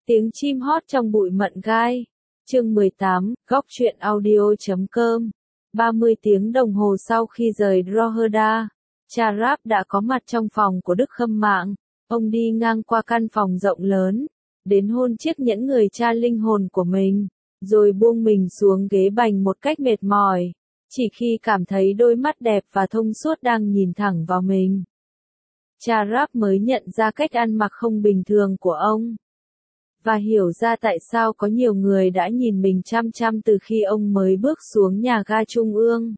Tiếng chim hót trong bụi mận gai. Chương 18, góc truyện audio.com. 30 tiếng đồng hồ sau khi rời Drogheda, cha Rap đã có mặt trong phòng của Đức Khâm Mạng. Ông đi ngang qua căn phòng rộng lớn, đến hôn chiếc nhẫn người cha linh hồn của mình, rồi buông mình xuống ghế bành một cách mệt mỏi, chỉ khi cảm thấy đôi mắt đẹp và thông suốt đang nhìn thẳng vào mình. Cha Rap mới nhận ra cách ăn mặc không bình thường của ông, và hiểu ra tại sao có nhiều người đã nhìn mình chăm chăm từ khi ông mới bước xuống nhà ga trung ương.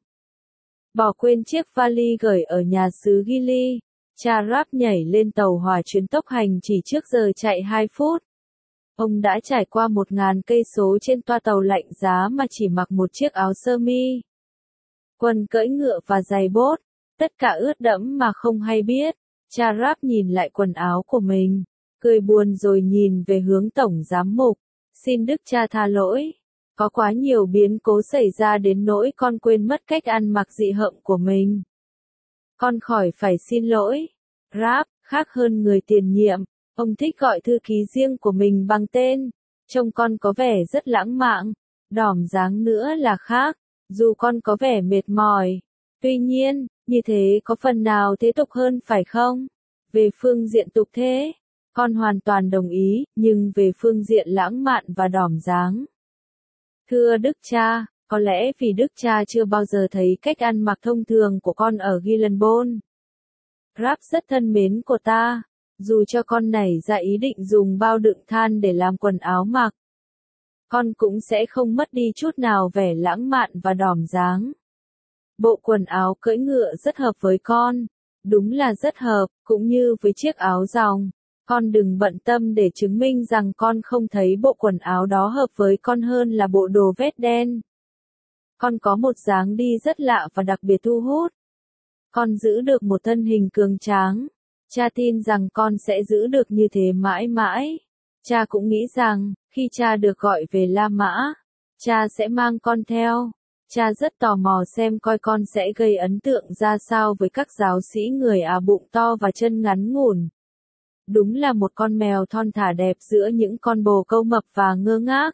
Bỏ quên chiếc vali gửi ở nhà xứ Gili, cha Rap nhảy lên tàu hỏa chuyến tốc hành chỉ trước giờ chạy 2 phút. Ông đã trải qua 1.000 cây số trên toa tàu lạnh giá mà chỉ mặc một chiếc áo sơ mi, quần cưỡi ngựa và giày bốt, tất cả ướt đẫm mà không hay biết. Cha Rap nhìn lại quần áo của mình, cười buồn rồi nhìn về hướng tổng giám mục. Xin Đức Cha tha lỗi. Có quá nhiều biến cố xảy ra đến nỗi con quên mất cách ăn mặc dị hợm của mình. Con khỏi phải xin lỗi. Rap, khác hơn người tiền nhiệm, ông thích gọi thư ký riêng của mình bằng tên. Trông con có vẻ rất lãng mạn, đỏm dáng nữa là khác, dù con có vẻ mệt mỏi. Tuy nhiên, như thế có phần nào thế tục hơn phải không? Về phương diện tục thế, con hoàn toàn đồng ý, nhưng về phương diện lãng mạn và đỏm dáng. Thưa Đức Cha, có lẽ vì Đức Cha chưa bao giờ thấy cách ăn mặc thông thường của con ở Gillenbourne. Rap rất thân mến của ta, dù cho con nảy ra ý định dùng bao đựng than để làm quần áo mặc, con cũng sẽ không mất đi chút nào vẻ lãng mạn và đỏm dáng. Bộ quần áo cưỡi ngựa rất hợp với con, đúng là rất hợp, cũng như với chiếc áo dòng. Con đừng bận tâm để chứng minh rằng con không thấy bộ quần áo đó hợp với con hơn là bộ đồ vest đen. Con có một dáng đi rất lạ và đặc biệt thu hút. Con giữ được một thân hình cường tráng. Cha tin rằng con sẽ giữ được như thế mãi mãi. Cha cũng nghĩ rằng, khi cha được gọi về La Mã, cha sẽ mang con theo. Cha rất tò mò xem coi con sẽ gây ấn tượng ra sao với các giáo sĩ người Ả bụng to và chân ngắn ngủn. Đúng là một con mèo thon thả đẹp giữa những con bồ câu mập và ngơ ngác.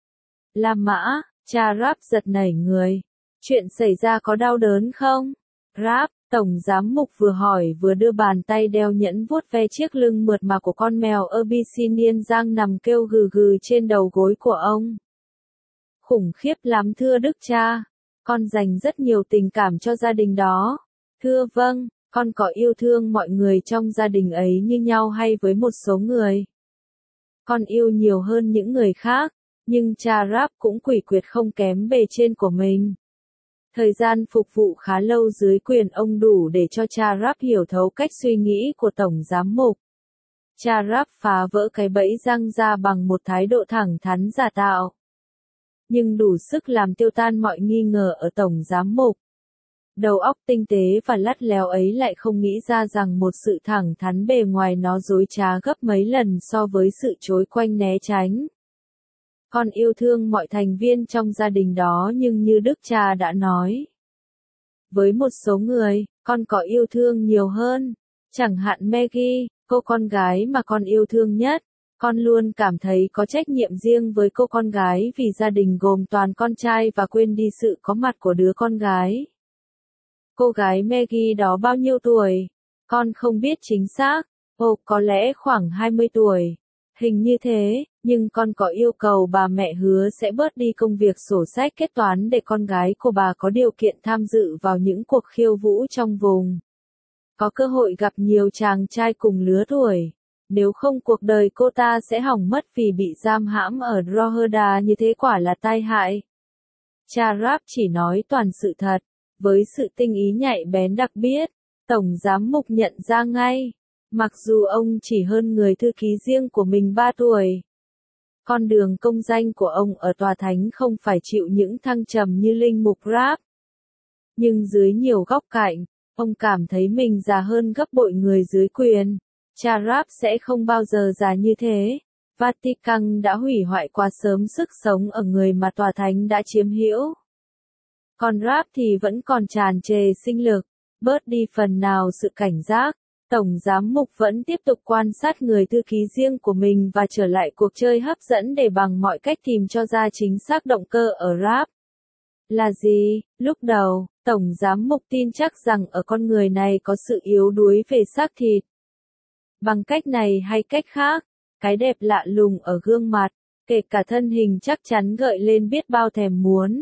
La Mã, cha Rap giật nảy người. Chuyện xảy ra có đau đớn không? Rap, tổng giám mục vừa hỏi vừa đưa bàn tay đeo nhẫn vuốt ve chiếc lưng mượt mà của con mèo Abyssinian đang nằm kêu gừ gừ trên đầu gối của ông. Khủng khiếp lắm thưa Đức Cha. Con dành rất nhiều tình cảm cho gia đình đó. Thưa vâng. Con có yêu thương mọi người trong gia đình ấy như nhau hay với một số người? Con yêu nhiều hơn những người khác, nhưng cha Rap cũng quỷ quyệt không kém bề trên của mình. Thời gian phục vụ khá lâu dưới quyền ông đủ để cho cha Rap hiểu thấu cách suy nghĩ của tổng giám mục. Cha Rap phá vỡ cái bẫy răng ra bằng một thái độ thẳng thắn giả tạo, nhưng đủ sức làm tiêu tan mọi nghi ngờ ở tổng giám mục. Đầu óc tinh tế và lắt léo ấy lại không nghĩ ra rằng một sự thẳng thắn bề ngoài nó dối trá gấp mấy lần so với sự chối quanh né tránh. Con yêu thương mọi thành viên trong gia đình đó, nhưng như Đức Cha đã nói, với một số người, con có yêu thương nhiều hơn. Chẳng hạn Maggie, cô con gái mà con yêu thương nhất. Con luôn cảm thấy có trách nhiệm riêng với cô con gái vì gia đình gồm toàn con trai và quên đi sự có mặt của đứa con gái. Cô gái Maggie đó bao nhiêu tuổi? Con không biết chính xác. Ồ, có lẽ khoảng 20 tuổi. Hình như thế, nhưng con có yêu cầu bà mẹ hứa sẽ bớt đi công việc sổ sách kết toán để con gái của bà có điều kiện tham dự vào những cuộc khiêu vũ trong vùng. Có cơ hội gặp nhiều chàng trai cùng lứa tuổi. Nếu không cuộc đời cô ta sẽ hỏng mất vì bị giam hãm ở Drogheda, như thế quả là tai hại. Cha Rap chỉ nói toàn sự thật. Với sự tinh ý nhạy bén đặc biệt, tổng giám mục nhận ra ngay, mặc dù ông chỉ hơn người thư ký riêng của mình 3 tuổi. Con đường công danh của ông ở tòa thánh không phải chịu những thăng trầm như linh mục Rap. Nhưng dưới nhiều góc cạnh, ông cảm thấy mình già hơn gấp bội người dưới quyền. Cha Rap sẽ không bao giờ già như thế. Vatican đã hủy hoại quá sớm sức sống ở người mà tòa thánh đã chiếm hữu. Còn Rap thì vẫn còn tràn trề sinh lực, bớt đi phần nào sự cảnh giác. Tổng giám mục vẫn tiếp tục quan sát người thư ký riêng của mình và trở lại cuộc chơi hấp dẫn để bằng mọi cách tìm cho ra chính xác động cơ ở Rap. Là gì? Lúc đầu, Tổng giám mục tin chắc rằng ở con người này có sự yếu đuối về xác thịt. Bằng cách này hay cách khác, cái đẹp lạ lùng ở gương mặt, kể cả thân hình chắc chắn gợi lên biết bao thèm muốn.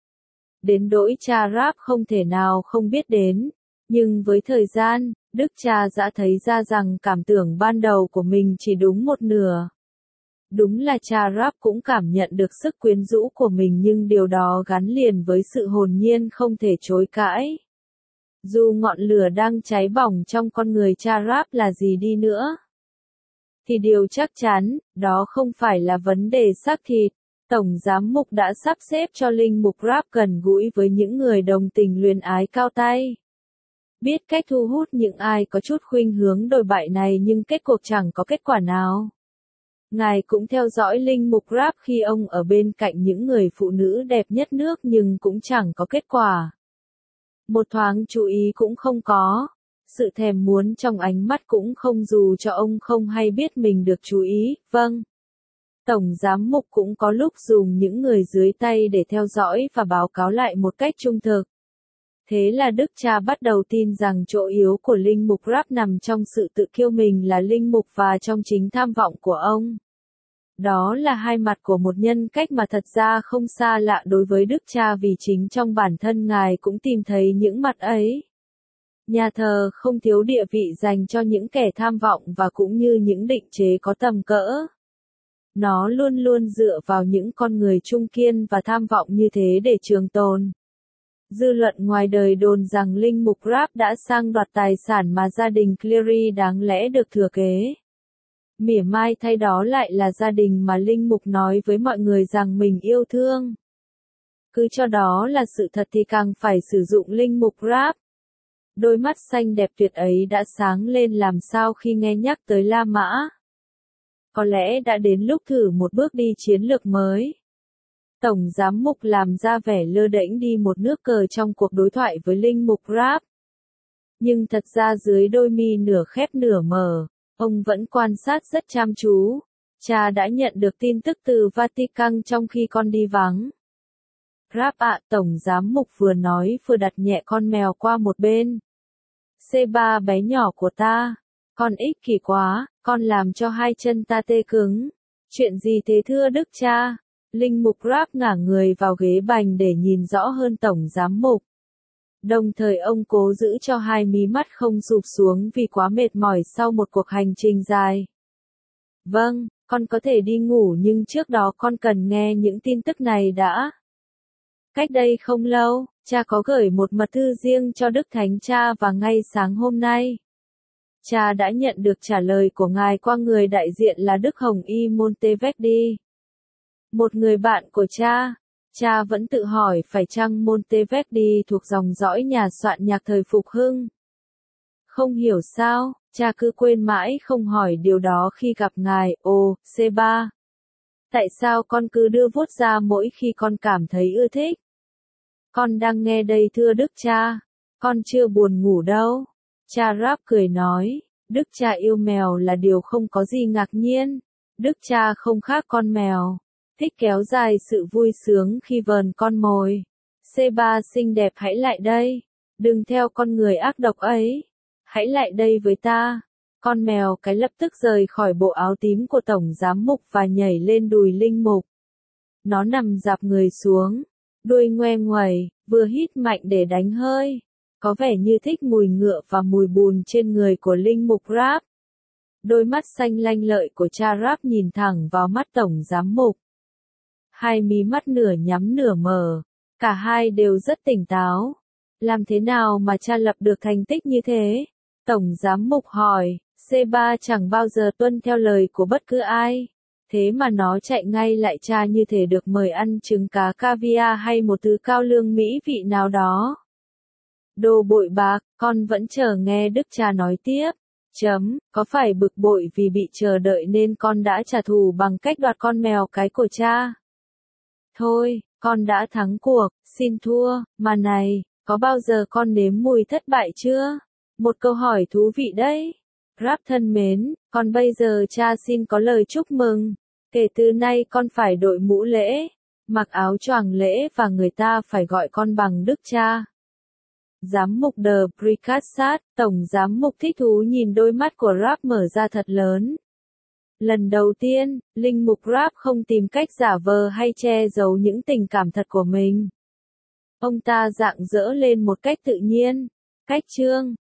Đến nỗi cha Rap không thể nào không biết đến, nhưng với thời gian, Đức cha đã thấy ra rằng cảm tưởng ban đầu của mình chỉ đúng một nửa. Đúng là cha Rap cũng cảm nhận được sức quyến rũ của mình nhưng điều đó gắn liền với sự hồn nhiên không thể chối cãi. Dù ngọn lửa đang cháy bỏng trong con người cha Rap là gì đi nữa, thì điều chắc chắn, đó không phải là vấn đề xác thịt. Tổng giám mục đã sắp xếp cho linh mục Rap gần gũi với những người đồng tình luyến ái cao tay. Biết cách thu hút những ai có chút khuynh hướng đồi bại này nhưng kết cuộc chẳng có kết quả nào. Ngài cũng theo dõi linh mục Rap khi ông ở bên cạnh những người phụ nữ đẹp nhất nước nhưng cũng chẳng có kết quả. Một thoáng chú ý cũng không có. Sự thèm muốn trong ánh mắt cũng không dù cho ông không hay biết mình được chú ý, vâng. Tổng giám mục cũng có lúc dùng những người dưới tay để theo dõi và báo cáo lại một cách trung thực. Thế là Đức cha bắt đầu tin rằng chỗ yếu của linh mục Rap nằm trong sự tự kiêu mình là linh mục và trong chính tham vọng của ông. Đó là hai mặt của một nhân cách mà thật ra không xa lạ đối với Đức cha vì chính trong bản thân Ngài cũng tìm thấy những mặt ấy. Nhà thờ không thiếu địa vị dành cho những kẻ tham vọng và cũng như những định chế có tầm cỡ. Nó luôn luôn dựa vào những con người trung kiên và tham vọng như thế để trường tồn. Dư luận ngoài đời đồn rằng linh mục Rap đã sang đoạt tài sản mà gia đình Cleary đáng lẽ được thừa kế. Mỉa mai thay đó lại là gia đình mà linh mục nói với mọi người rằng mình yêu thương. Cứ cho đó là sự thật thì càng phải sử dụng linh mục Rap. Đôi mắt xanh đẹp tuyệt ấy đã sáng lên làm sao khi nghe nhắc tới La Mã. Có lẽ đã đến lúc thử một bước đi chiến lược mới. Tổng giám mục làm ra vẻ lơ đễnh đi một nước cờ trong cuộc đối thoại với linh mục Rap. Nhưng thật ra dưới đôi mi nửa khép nửa mở, ông vẫn quan sát rất chăm chú. Cha đã nhận được tin tức từ Vatican trong khi con đi vắng. Rap ạ, Tổng giám mục vừa nói vừa đặt nhẹ con mèo qua một bên. C3 bé nhỏ của ta, con ích kỷ quá, con làm cho hai chân ta tê cứng. Chuyện gì thế thưa Đức cha? Linh mục Rap ngả người vào ghế bành để nhìn rõ hơn Tổng giám mục. Đồng thời ông cố giữ cho hai mí mắt không sụp xuống vì quá mệt mỏi sau một cuộc hành trình dài. Vâng, con có thể đi ngủ nhưng trước đó con cần nghe những tin tức này đã. Cách đây không lâu, cha có gửi một mật thư riêng cho Đức Thánh Cha và ngay sáng hôm nay, cha đã nhận được trả lời của ngài qua người đại diện là Đức Hồng Y Monteverdi. Một người bạn của cha vẫn tự hỏi phải chăng Monteverdi thuộc dòng dõi nhà soạn nhạc thời Phục Hưng. Không hiểu sao, cha cứ quên mãi không hỏi điều đó khi gặp ngài. Ồ, C3. Tại sao con cứ đưa vuốt ra mỗi khi con cảm thấy ưa thích? Con đang nghe đây thưa Đức cha. Con chưa buồn ngủ đâu. Cha Rap cười nói, Đức cha yêu mèo là điều không có gì ngạc nhiên. Đức cha không khác con mèo. Thích kéo dài sự vui sướng khi vờn con mồi. C3 xinh đẹp hãy lại đây. Đừng theo con người ác độc ấy. Hãy lại đây với ta. Con mèo cái lập tức rời khỏi bộ áo tím của Tổng giám mục và nhảy lên đùi linh mục. Nó nằm dạp người xuống. Đuôi ngoe nguẩy, vừa hít mạnh để đánh hơi. Có vẻ như thích mùi ngựa và mùi bùn trên người của linh mục Rap. Đôi mắt xanh lanh lợi của cha Rap nhìn thẳng vào mắt Tổng giám mục. Hai mí mắt nửa nhắm nửa mở. Cả hai đều rất tỉnh táo. Làm thế nào mà cha lập được thành tích như thế? Tổng giám mục hỏi. C3 chẳng bao giờ tuân theo lời của bất cứ ai. Thế mà nó chạy ngay lại cha như thể được mời ăn trứng cá caviar hay một thứ cao lương mỹ vị nào đó. Đồ bội bạc, con vẫn chờ nghe Đức cha nói tiếp. Có phải bực bội vì bị chờ đợi nên con đã trả thù bằng cách đoạt con mèo cái của cha? Thôi, con đã thắng cuộc, xin thua, mà này, có bao giờ con nếm mùi thất bại chưa? Một câu hỏi thú vị đấy. Rap thân mến, còn bây giờ cha xin có lời chúc mừng. Kể từ nay con phải đội mũ lễ, mặc áo choàng lễ và người ta phải gọi con bằng đức cha. Giám mục The Prikassat, Tổng Giám mục thích thú nhìn đôi mắt của Rap mở ra thật lớn. Lần đầu tiên, linh mục Rap không tìm cách giả vờ hay che giấu những tình cảm thật của mình. Ông ta rạng rỡ lên một cách tự nhiên. Cách chương